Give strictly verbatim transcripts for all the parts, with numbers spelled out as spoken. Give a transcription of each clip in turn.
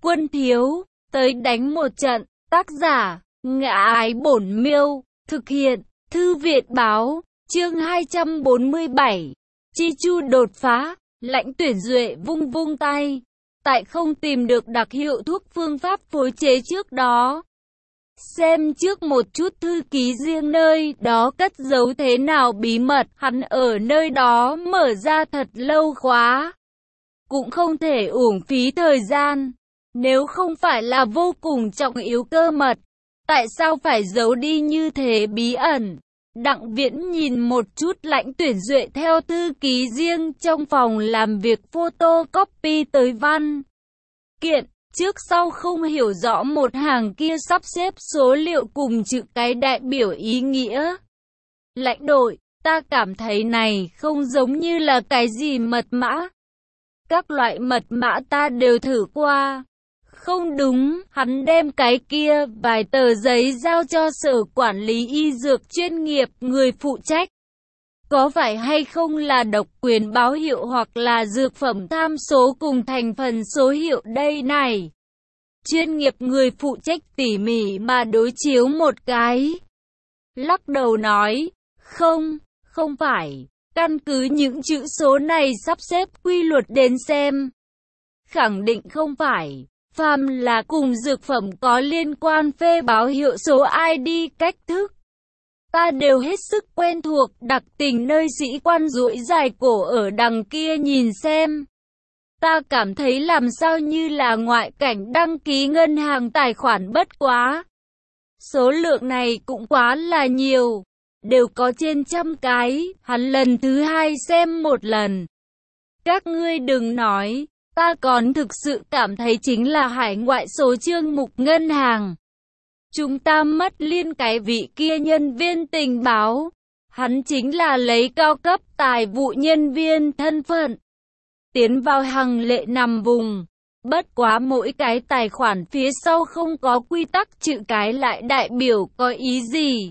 Quân thiếu, tới đánh một trận. Tác giả, Ngã Ái Bổn Miêu. Thực hiện, Thư viện báo. Chương hai trăm bốn mươi bảy. Chi Chu đột phá. Lãnh Tuyển Duệ vung vung tay. Tại không tìm được đặc hiệu thuốc phương pháp phối chế trước đó. Xem trước một chút thư ký riêng nơi đó cất giấu thế nào bí mật. Hắn ở nơi đó mở ra thật lâu khóa. Cũng không thể uổng phí thời gian. Nếu không phải là vô cùng trọng yếu cơ mật, tại sao phải giấu đi như thế bí ẩn? Đặng Viễn nhìn một chút Lãnh Tuyển Duệ theo thư ký riêng trong phòng làm việc photocopy tới văn kiện, trước sau không hiểu rõ một hàng kia sắp xếp số liệu cùng chữ cái đại biểu ý nghĩa. Lãnh đội, ta cảm thấy này không giống như là cái gì mật mã. Các loại mật mã ta đều thử qua. Không đúng, hắn đem cái kia vài tờ giấy giao cho sở quản lý y dược chuyên nghiệp người phụ trách. Có phải hay không là độc quyền báo hiệu hoặc là dược phẩm tham số cùng thành phần số hiệu đây này? Chuyên nghiệp người phụ trách tỉ mỉ mà đối chiếu một cái. Lắc đầu nói, không, không phải, căn cứ những chữ số này sắp xếp quy luật đến xem. Khẳng định không phải. Phàm là cùng dược phẩm có liên quan phê báo hiệu số i đê cách thức. Ta đều hết sức quen thuộc, đặc tình nơi sĩ quan duỗi dài cổ ở đằng kia nhìn xem. Ta cảm thấy làm sao như là ngoại cảnh đăng ký ngân hàng tài khoản bất quá. Số lượng này cũng quá là nhiều, đều có trên trăm cái, hắn lần thứ hai xem một lần. Các ngươi đừng nói. Ta còn thực sự cảm thấy chính là hải ngoại số chương mục ngân hàng. Chúng ta mất liên cái vị kia nhân viên tình báo. Hắn chính là lấy cao cấp tài vụ nhân viên thân phận. Tiến vào hàng lệ nằm vùng. Bất quá mỗi cái tài khoản phía sau không có quy tắc chữ cái lại đại biểu có ý gì.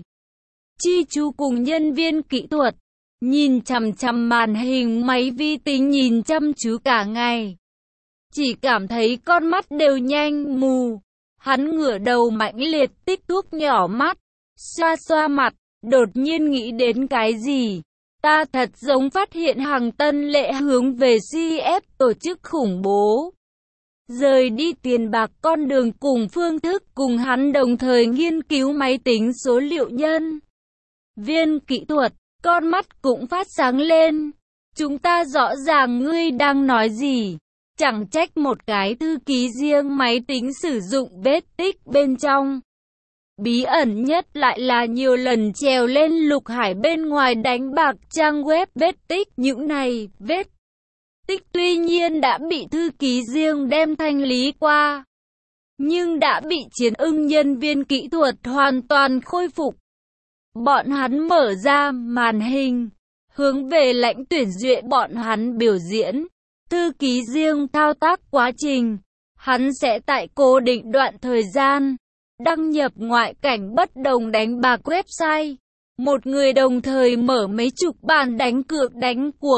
Chi Chu cùng nhân viên kỹ thuật. Nhìn chằm chằm màn hình máy vi tính nhìn chăm chú cả ngày. Chỉ cảm thấy con mắt đều nhanh mù. Hắn ngửa đầu mãnh liệt tích thuốc nhỏ mắt. Xoa xoa mặt, đột nhiên nghĩ đến cái gì. Ta thật giống phát hiện Hằng Tân Lệ hướng về xê ép tổ chức khủng bố. Rời đi tiền bạc con đường cùng phương thức cùng hắn đồng thời nghiên cứu máy tính số liệu nhân. Viên kỹ thuật, con mắt cũng phát sáng lên. Chúng ta rõ ràng ngươi đang nói gì. Chẳng trách một cái thư ký riêng máy tính sử dụng vết tích bên trong. Bí ẩn nhất lại là nhiều lần trèo lên lục hải bên ngoài đánh bạc trang web vết tích. Những này, vết tích tuy nhiên đã bị thư ký riêng đem thanh lý qua. Nhưng đã bị chiến ưng nhân viên kỹ thuật hoàn toàn khôi phục. Bọn hắn mở ra màn hình, hướng về Lãnh Tuyển Duệ bọn hắn biểu diễn. Thư ký riêng thao tác quá trình, hắn sẽ tại cố định đoạn thời gian, đăng nhập ngoại cảnh bất đồng đánh bạc website. Một người đồng thời mở mấy chục bàn đánh cược đánh cuộc.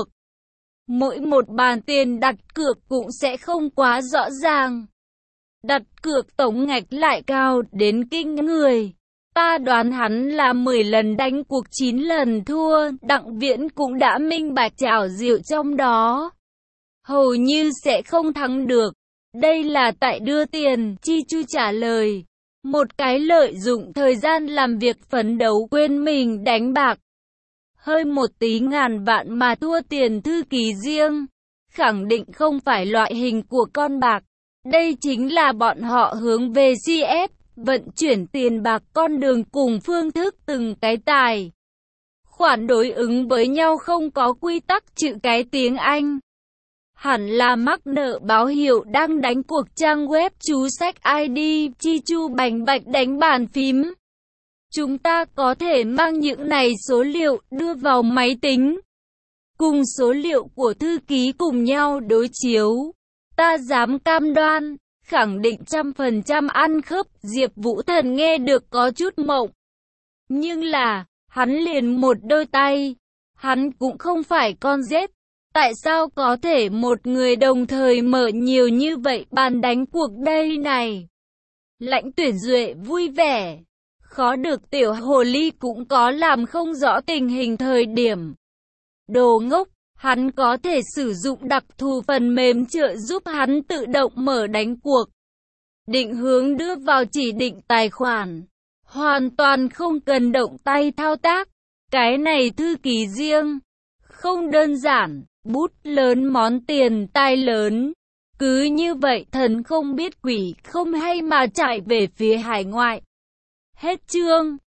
Mỗi một bàn tiền đặt cược cũng sẽ không quá rõ ràng. Đặt cược tổng ngạch lại cao đến kinh người. Ta đoán hắn là mười lần đánh cuộc chín lần thua, Đặng Viễn cũng đã minh bạch chảo diệu trong đó. Hầu như sẽ không thắng được. Đây là tại đưa tiền, Chi Chu trả lời. Một cái lợi dụng thời gian làm việc phấn đấu quên mình đánh bạc. Hơi một tí ngàn vạn mà thua tiền thư ký riêng. Khẳng định không phải loại hình của con bạc. Đây chính là bọn họ hướng về xê ép, vận chuyển tiền bạc con đường cùng phương thức từng cái tài. Khoản đối ứng với nhau không có quy tắc chữ cái tiếng Anh. Hẳn là mắc nợ báo hiệu đang đánh cuộc trang web chú sách i đê, Chi Chu bành bạch đánh bàn phím. Chúng ta có thể mang những này số liệu đưa vào máy tính. Cùng số liệu của thư ký cùng nhau đối chiếu. Ta dám cam đoan, khẳng định trăm phần trăm ăn khớp. Diệp Vũ Thần nghe được có chút mộng. Nhưng là, hắn liền một đôi tay. Hắn cũng không phải con rết. Tại sao có thể một người đồng thời mở nhiều như vậy bàn đánh cuộc đây này? Lãnh Tuyển Duệ vui vẻ. Khó được, tiểu hồ ly cũng có làm không rõ tình hình thời điểm. Đồ ngốc, hắn có thể sử dụng đặc thù phần mềm trợ giúp hắn tự động mở đánh cuộc. Định hướng đưa vào chỉ định tài khoản. Hoàn toàn không cần động tay thao tác. Cái này thư ký riêng. Không đơn giản, bút lớn món tiền tai lớn. Cứ như vậy thần không biết quỷ không hay mà chạy về phía hải ngoại. Hết chương.